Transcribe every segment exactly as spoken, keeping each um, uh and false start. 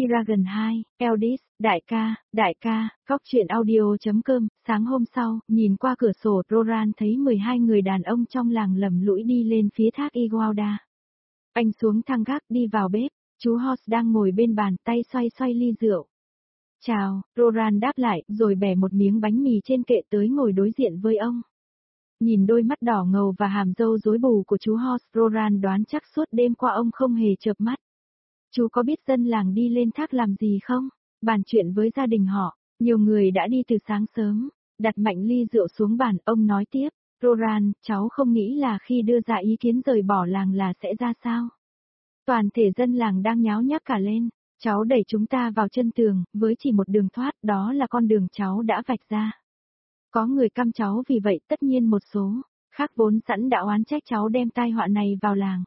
Eragon hai, Eldis, đại ca, đại ca, Cóc truyện audio.com, sáng hôm sau, nhìn qua cửa sổ Roran thấy mười hai người đàn ông trong làng lầm lũi đi lên phía thác Igualda. Anh xuống thang gác đi vào bếp, chú Hoss đang ngồi bên bàn tay xoay xoay ly rượu. Chào, Roran đáp lại, rồi bẻ một miếng bánh mì trên kệ tới ngồi đối diện với ông. Nhìn đôi mắt đỏ ngầu và hàm râu rối bù của chú Hoss, Roran đoán chắc suốt đêm qua ông không hề chợp mắt. Chú có biết dân làng đi lên thác làm gì không? Bàn chuyện với gia đình họ, nhiều người đã đi từ sáng sớm. Đặt mạnh ly rượu xuống bàn, ông nói tiếp, Roran, cháu không nghĩ là khi đưa ra ý kiến rời bỏ làng là sẽ ra sao. Toàn thể dân làng đang nháo nhác cả lên, cháu đẩy chúng ta vào chân tường, với chỉ một đường thoát, đó là con đường cháu đã vạch ra. Có người căm cháu vì vậy, tất nhiên một số khác vốn sẵn đã oán trách cháu đem tai họa này vào làng.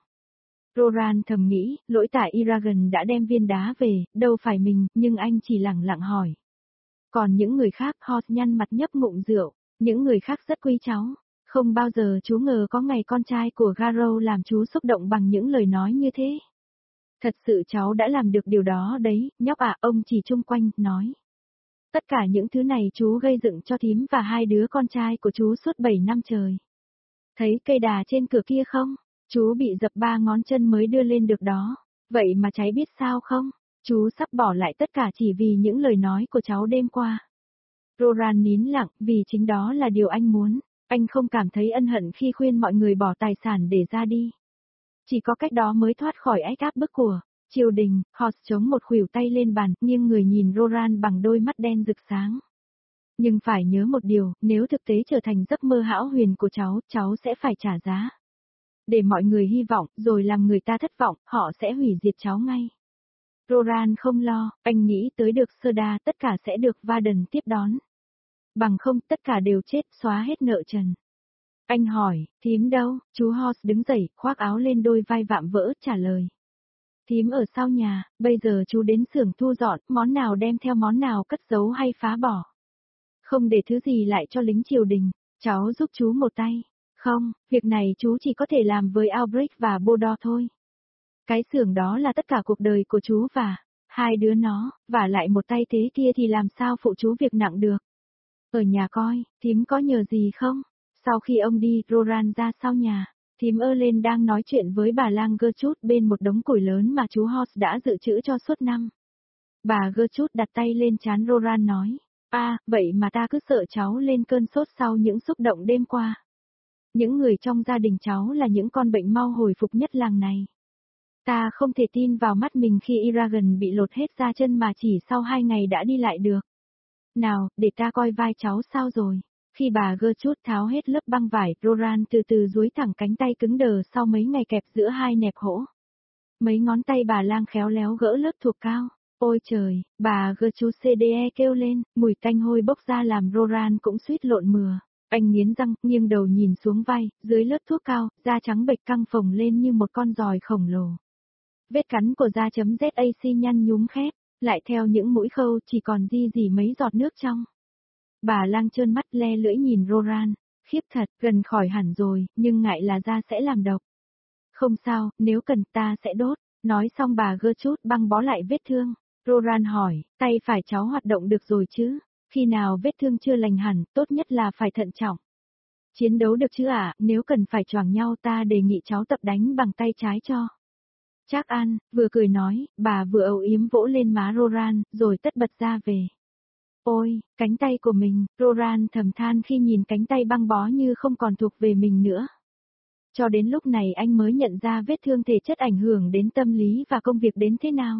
Roran thầm nghĩ, lỗi tại Eragon đã đem viên đá về, đâu phải mình, nhưng anh chỉ lẳng lặng hỏi. Còn những người khác, Hoss nhăn mặt nhấp ngụm rượu, những người khác rất quý cháu. Không bao giờ chú ngờ có ngày con trai của Garrow làm chú xúc động bằng những lời nói như thế. Thật sự cháu đã làm được điều đó đấy, nhóc à, ông chỉ chung quanh, nói. Tất cả những thứ này chú gây dựng cho thím và hai đứa con trai của chú suốt bảy năm trời. Thấy cây đà trên cửa kia không? Chú bị dập ba ngón chân mới đưa lên được đó. Vậy mà cháy biết sao không? Chú sắp bỏ lại tất cả chỉ vì những lời nói của cháu đêm qua. Roran nín lặng, vì chính đó là điều anh muốn. Anh không cảm thấy ân hận khi khuyên mọi người bỏ tài sản để ra đi. Chỉ có cách đó mới thoát khỏi ách áp bức của triều đình. Hoss chống một khuỷu tay lên bàn, nghiêng người nhìn Roran bằng đôi mắt đen rực sáng. Nhưng phải nhớ một điều, nếu thực tế trở thành giấc mơ hão huyền của cháu, cháu sẽ phải trả giá. Để mọi người hy vọng, rồi làm người ta thất vọng, họ sẽ hủy diệt cháu ngay. Roran không lo, anh nghĩ tới được Serda, tất cả sẽ được Varden tiếp đón. Bằng không, tất cả đều chết, xóa hết nợ trần. Anh hỏi, thím đâu? Chú Hoss đứng dậy, khoác áo lên đôi vai vạm vỡ, trả lời. Thím ở sau nhà, bây giờ chú đến xưởng thu dọn, món nào đem theo món nào cất giấu hay phá bỏ. Không để thứ gì lại cho lính triều đình, cháu giúp chú một tay. Không, việc này chú chỉ có thể làm với Albrecht và Bodor thôi. Cái xưởng đó là tất cả cuộc đời của chú và hai đứa nó, và lại một tay thế kia thì làm sao phụ chú việc nặng được. Ở nhà coi, thím có nhờ gì không? Sau khi ông đi, Roran ra sau nhà, thím ơ lên đang nói chuyện với bà lang Gertrude bên một đống củi lớn mà chú Hoss đã dự trữ cho suốt năm. Bà Gertrude đặt tay lên trán Roran nói, à, vậy mà ta cứ sợ cháu lên cơn sốt sau những xúc động đêm qua. Những người trong gia đình cháu là những con bệnh mau hồi phục nhất làng này. Ta không thể tin vào mắt mình khi Eragon bị lột hết da chân mà chỉ sau hai ngày đã đi lại được. Nào, để ta coi vai cháu sao rồi. Khi bà Gertrude tháo hết lớp băng vải, Roran từ từ duỗi thẳng cánh tay cứng đờ sau mấy ngày kẹp giữa hai nẹp hỗ. Mấy ngón tay bà lang khéo léo gỡ lớp thuộc cao. Ôi trời, bà Gertrude xê đê e kêu lên, mùi tanh hôi bốc ra làm Roran cũng suýt lộn mừa. Anh nghiến răng, nghiêng đầu nhìn xuống vai, dưới lớp thuốc cao, da trắng bệch căng phồng lên như một con giòi khổng lồ. Vết cắn của da chấm ZAC nhăn nhúm khép, lại theo những mũi khâu chỉ còn di dì mấy giọt nước trong. Bà lang trơn mắt le lưỡi nhìn Roran, khiếp thật, gần khỏi hẳn rồi, nhưng ngại là da sẽ làm độc. Không sao, nếu cần ta sẽ đốt, nói xong bà Gertrude băng bó lại vết thương. Roran hỏi, tay phải cháu hoạt động được rồi chứ? Khi nào vết thương chưa lành hẳn, tốt nhất là phải thận trọng. Chiến đấu được chứ ạ, à? Nếu cần phải choàng nhau ta đề nghị cháu tập đánh bằng tay trái cho. Trác An, vừa cười nói, bà vừa âu yếm vỗ lên má Roran, rồi tất bật ra về. Ôi, cánh tay của mình, Roran thầm than khi nhìn cánh tay băng bó như không còn thuộc về mình nữa. Cho đến lúc này anh mới nhận ra vết thương thể chất ảnh hưởng đến tâm lý và công việc đến thế nào.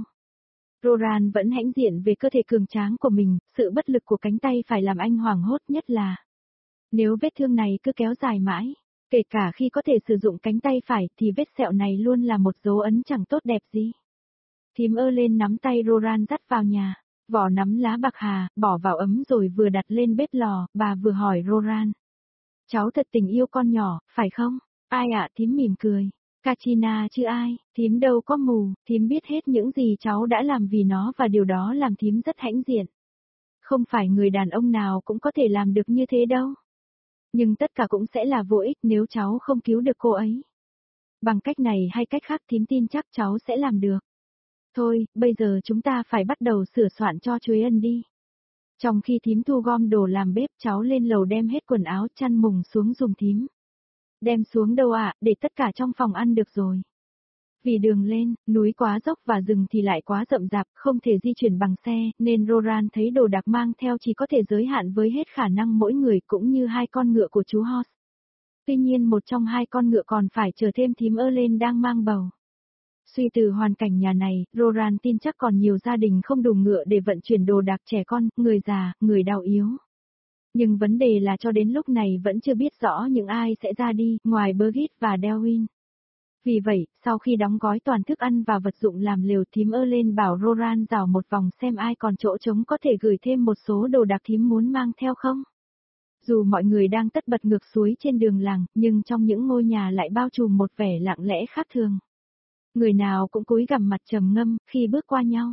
Roran vẫn hãnh diện về cơ thể cường tráng của mình, sự bất lực của cánh tay phải làm anh hoảng hốt nhất là nếu vết thương này cứ kéo dài mãi, kể cả khi có thể sử dụng cánh tay phải thì vết sẹo này luôn là một dấu ấn chẳng tốt đẹp gì. Thím ơ lên nắm tay Roran dắt vào nhà, vỏ nắm lá bạc hà, bỏ vào ấm rồi vừa đặt lên bếp lò, bà vừa hỏi Roran. Cháu thật tình yêu con nhỏ, phải không? Ai ạ? Thím mỉm cười. Katrina chứ ai, thím đâu có mù, thím biết hết những gì cháu đã làm vì nó và điều đó làm thím rất hãnh diện. Không phải người đàn ông nào cũng có thể làm được như thế đâu. Nhưng tất cả cũng sẽ là vô ích nếu cháu không cứu được cô ấy. Bằng cách này hay cách khác thím tin chắc cháu sẽ làm được. Thôi, bây giờ chúng ta phải bắt đầu sửa soạn cho Chuối Ân đi. Trong khi thím thu gom đồ làm bếp, cháu lên lầu đem hết quần áo chăn mùng xuống giùm thím. Đem xuống đâu ạ, à, để tất cả trong phòng ăn được rồi. Vì đường lên, núi quá dốc và rừng thì lại quá rậm rạp, không thể di chuyển bằng xe, nên Roran thấy đồ đạc mang theo chỉ có thể giới hạn với hết khả năng mỗi người cũng như hai con ngựa của chú Horse. Tuy nhiên một trong hai con ngựa còn phải chờ thêm thím Erlen đang mang bầu. Suy từ hoàn cảnh nhà này, Roran tin chắc còn nhiều gia đình không đủ ngựa để vận chuyển đồ đạc trẻ con, người già, người đau yếu. Nhưng vấn đề là cho đến lúc này vẫn chưa biết rõ những ai sẽ ra đi, ngoài Birgit và Delwyn. Vì vậy, sau khi đóng gói toàn thức ăn và vật dụng làm lều, thím Erlen bảo Roran dạo một vòng xem ai còn chỗ trống có thể gửi thêm một số đồ đạc thím muốn mang theo không. Dù mọi người đang tất bật ngược suối trên đường làng, nhưng trong những ngôi nhà lại bao trùm một vẻ lặng lẽ khác thường. Người nào cũng cúi gằm mặt trầm ngâm khi bước qua nhau.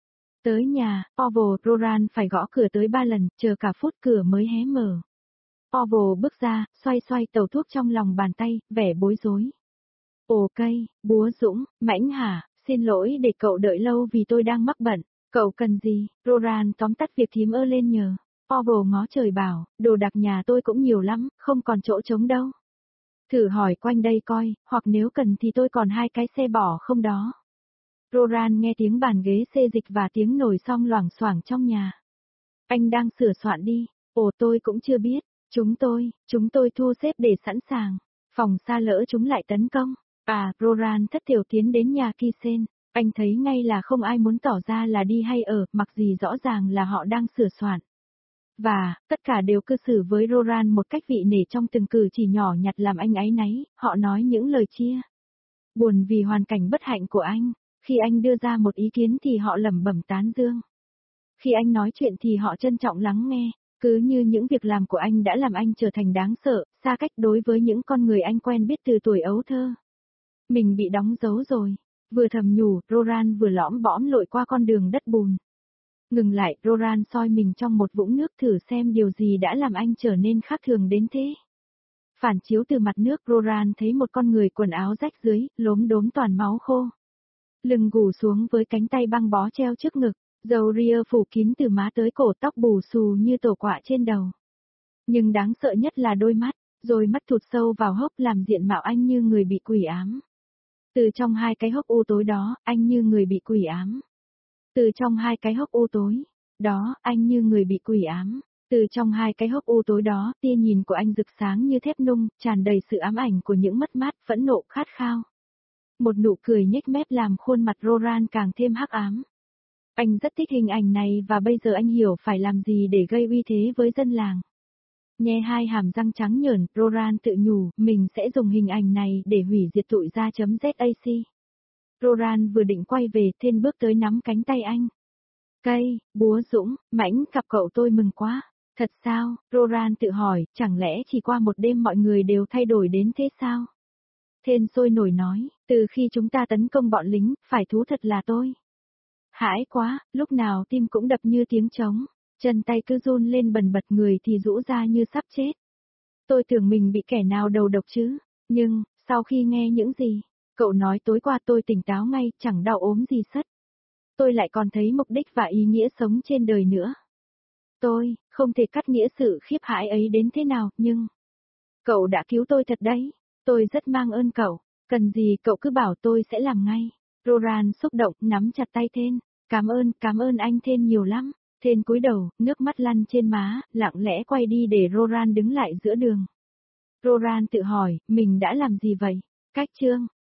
Tới nhà, Orville, Roran phải gõ cửa tới ba lần, chờ cả phút cửa mới hé mở. Orville bước ra, xoay xoay tàu thuốc trong lòng bàn tay, vẻ bối rối. Ồ cây, búa Dũng, Mãnh hả, xin lỗi để cậu đợi lâu vì tôi đang mắc bận. Cậu cần gì? Roran tóm tắt việc thím Erlen nhờ. Orville ngó trời bảo, đồ đạc nhà tôi cũng nhiều lắm, không còn chỗ trống đâu. Thử hỏi quanh đây coi, hoặc nếu cần thì tôi còn hai cái xe bỏ không đó. Roran nghe tiếng bàn ghế xê dịch và tiếng nồi xong loảng xoảng trong nhà. Anh đang sửa soạn đi. Ồ tôi cũng chưa biết. Chúng tôi, chúng tôi thu xếp để sẵn sàng. Phòng xa lỡ chúng lại tấn công. À, Roran thất thiểu tiến đến nhà Kisen. Anh thấy ngay là không ai muốn tỏ ra là đi hay ở, mặc gì rõ ràng là họ đang sửa soạn. Và, tất cả đều cư xử với Roran một cách vị nể trong từng cử chỉ nhỏ nhặt làm anh áy náy, họ nói những lời chia. Buồn vì hoàn cảnh bất hạnh của anh, khi anh đưa ra một ý kiến thì họ lẩm bẩm tán dương. Khi anh nói chuyện thì họ trân trọng lắng nghe, cứ như những việc làm của anh đã làm anh trở thành đáng sợ, xa cách đối với những con người anh quen biết từ tuổi ấu thơ. Mình bị đóng dấu rồi, vừa thầm nhủ, Roran vừa lõm bõm lội qua con đường đất bùn. Ngừng lại, Roran soi mình trong một vũng nước thử xem điều gì đã làm anh trở nên khác thường đến thế. Phản chiếu từ mặt nước, Roran thấy một con người quần áo rách dưới, lốm đốm toàn máu khô. Lưng gù xuống với cánh tay băng bó treo trước ngực, dầu ria phủ kín từ má tới cổ, tóc bù xù như tổ quạ trên đầu. Nhưng đáng sợ nhất là đôi mắt, rồi mắt thụt sâu vào hốc làm diện mạo anh như người bị quỷ ám. Từ trong hai cái hốc u tối đó, anh như người bị quỷ ám. Từ trong hai cái hốc u tối đó, anh như người bị quỷ ám. Từ trong hai cái hốc u tối đó, tia nhìn của anh rực sáng như thép nung, tràn đầy sự ám ảnh của những mất mát, phẫn nộ, khát khao. Một nụ cười nhếch mép làm khuôn mặt Roran càng thêm hắc ám. Anh rất thích hình ảnh này và bây giờ anh hiểu phải làm gì để gây uy thế với dân làng. Nhe hai hàm răng trắng nhởn, Roran tự nhủ, mình sẽ dùng hình ảnh này để hủy diệt tụi ra.zac. Roran vừa định quay về, Thên bước tới nắm cánh tay anh. Cây, búa Dũng, Mãnh, cặp cậu tôi mừng quá. Thật sao? Roran tự hỏi, chẳng lẽ chỉ qua một đêm mọi người đều thay đổi đến thế sao? Thên sôi nổi nói, từ khi chúng ta tấn công bọn lính, phải thú thật là tôi. Hãi quá, lúc nào tim cũng đập như tiếng trống, chân tay cứ run lên bần bật, người thì rũ ra như sắp chết. Tôi tưởng mình bị kẻ nào đầu độc chứ, nhưng, sau khi nghe những gì cậu nói tối qua tôi tỉnh táo ngay, chẳng đau ốm gì sất. Tôi lại còn thấy mục đích và ý nghĩa sống trên đời nữa. Tôi, không thể cắt nghĩa sự khiếp hãi ấy đến thế nào, nhưng... Cậu đã cứu tôi thật đấy. Tôi rất mang ơn cậu. Cần gì cậu cứ bảo tôi sẽ làm ngay. Roran xúc động, nắm chặt tay Thên. Cảm ơn, cảm ơn anh Thên nhiều lắm. Thên cúi đầu, nước mắt lăn trên má, lặng lẽ quay đi để Roran đứng lại giữa đường. Roran tự hỏi, mình đã làm gì vậy? Cách chương